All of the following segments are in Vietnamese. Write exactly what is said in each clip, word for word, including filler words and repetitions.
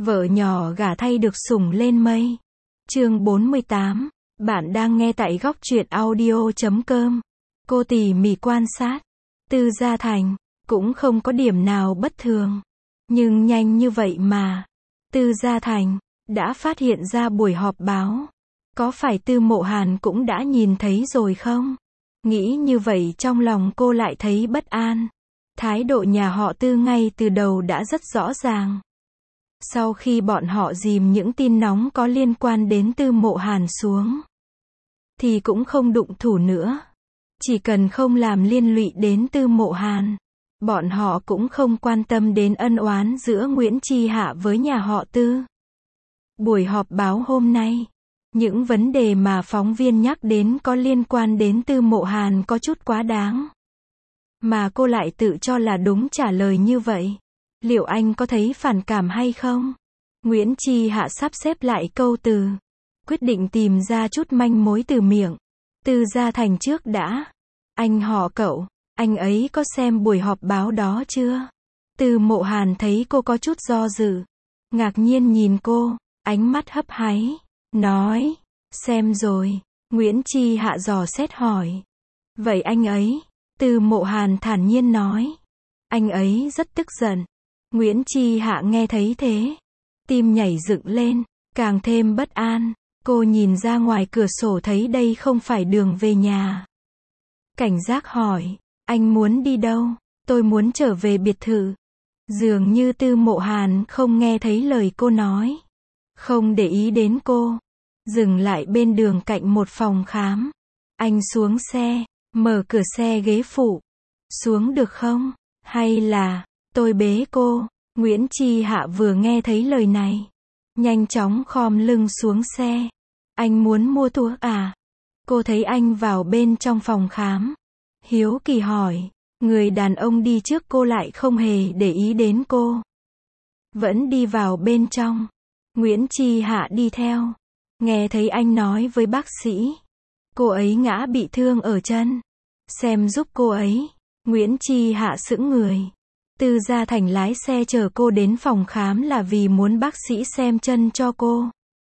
Vợ nhỏ gả thay được sủng lên mây. Chương bốn mươi tám. Bạn đang nghe tại góc truyện audio chấm com. Cô tỉ mỉ quan sát. Tư Gia Thành, cũng không có điểm nào bất thường. Nhưng nhanh như vậy mà. Tư Gia Thành, đã phát hiện ra buổi họp báo. Có phải Tư Mộ Hàn cũng đã nhìn thấy rồi không? Nghĩ như vậy trong lòng cô lại thấy bất an. Thái độ nhà họ Tư ngay từ đầu đã rất rõ ràng. Sau khi bọn họ dìm những tin nóng có liên quan đến Tư Mộ Hàn xuống, thì cũng không đụng thủ nữa. Chỉ cần không làm liên lụy đến Tư Mộ Hàn, bọn họ cũng không quan tâm đến ân oán giữa Nguyễn Chi Hạ với nhà họ Tư. Buổi họp báo hôm nay, những vấn đề mà phóng viên nhắc đến có liên quan đến Tư Mộ Hàn có chút quá đáng. Mà cô lại tự cho là đúng trả lời như vậy. Liệu anh có thấy phản cảm hay không? Nguyễn Chi Hạ sắp xếp lại câu từ, quyết định tìm ra chút manh mối từ miệng Tư Gia Thành trước đã. Anh họ cậu, anh ấy có xem buổi họp báo đó chưa? Tư Mộ Hàn thấy cô có chút do dự, ngạc nhiên nhìn cô, ánh mắt hấp háy, nói, xem rồi. Nguyễn Chi Hạ dò xét hỏi, vậy anh ấy? Tư Mộ Hàn thản nhiên nói, anh ấy rất tức giận. Nguyễn Chi Hạ nghe thấy thế, tim nhảy dựng lên, càng thêm bất an. Cô nhìn ra ngoài cửa sổ thấy đây không phải đường về nhà. Cảnh giác hỏi, anh muốn đi đâu? Tôi muốn trở về biệt thự. Dường như Tư Mộ Hàn không nghe thấy lời cô nói, không để ý đến cô, dừng lại bên đường cạnh một phòng khám. Anh xuống xe, mở cửa xe ghế phụ. Xuống được không? Hay là tôi bế cô? Nguyễn Chi Hạ vừa nghe thấy lời này, nhanh chóng khom lưng xuống xe. Anh muốn mua thuốc à? Cô thấy anh vào bên trong phòng khám, hiếu kỳ hỏi. Người đàn ông đi trước cô lại không hề để ý đến cô, vẫn đi vào bên trong. Nguyễn Chi Hạ đi theo, nghe thấy anh nói với bác sĩ, cô ấy ngã bị thương ở chân, xem giúp cô ấy. Nguyễn Chi Hạ sững người. Tư Gia Thành lái xe chở cô đến phòng khám là vì muốn bác sĩ xem chân cho cô.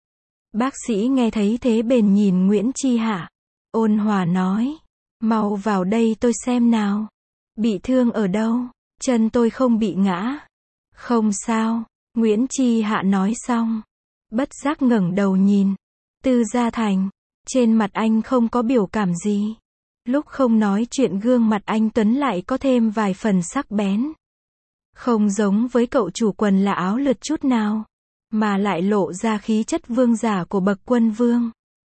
Bác sĩ nghe thấy thế bèn nhìn Nguyễn Chi Hạ, ôn hòa nói, mau vào đây tôi xem nào. Bị thương ở đâu? Chân tôi không bị ngã. Không sao. Nguyễn Chi Hạ nói xong, bất giác ngẩng đầu nhìn Tư Gia Thành. Trên mặt anh không có biểu cảm gì. Lúc không nói chuyện gương mặt anh Tuấn lại có thêm vài phần sắc bén. Không giống với cậu chủ quần là áo lượt chút nào, mà lại lộ ra khí chất vương giả của bậc quân vương.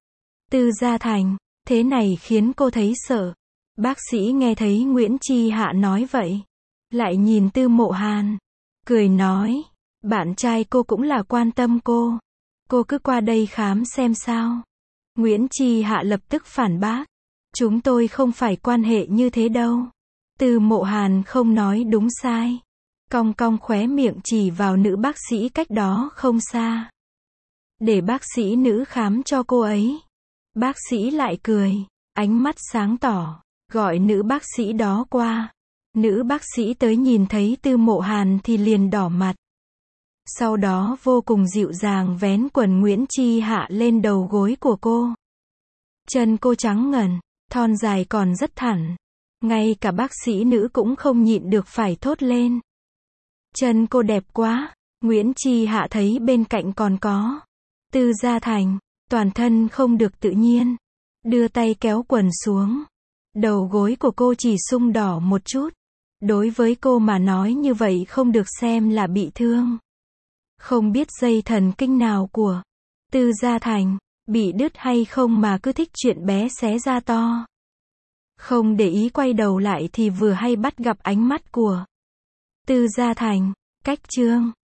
Tư Gia Thành, thế này khiến cô thấy sợ. Bác sĩ nghe thấy Nguyễn Chi Hạ nói vậy, lại nhìn Tư Mộ Hàn, cười nói, bạn trai cô cũng là quan tâm cô. Cô cứ qua đây khám xem sao. Nguyễn Chi Hạ lập tức phản bác, chúng tôi không phải quan hệ như thế đâu. Tư Mộ Hàn không nói đúng sai, cong cong khóe miệng chỉ vào nữ bác sĩ cách đó không xa. Để bác sĩ nữ khám cho cô ấy. Bác sĩ lại cười, ánh mắt sáng tỏ, gọi nữ bác sĩ đó qua. Nữ bác sĩ tới nhìn thấy Tư Mộ Hàn thì liền đỏ mặt. Sau đó vô cùng dịu dàng vén quần Nguyễn Chi Hạ lên đầu gối của cô. Chân cô trắng ngần, thon dài còn rất thẳng. Ngay cả bác sĩ nữ cũng không nhịn được phải thốt lên, chân cô đẹp quá. Nguyễn Chi Hạ thấy bên cạnh còn có Tư Gia Thành, toàn thân không được tự nhiên, đưa tay kéo quần xuống. Đầu gối của cô chỉ sưng đỏ một chút. Đối với cô mà nói như vậy không được xem là bị thương. Không biết dây thần kinh nào của Tư Gia Thành bị đứt hay không mà cứ thích chuyện bé xé ra to. Không để ý quay đầu lại thì vừa hay bắt gặp ánh mắt của Tư Gia Thành. Cách chương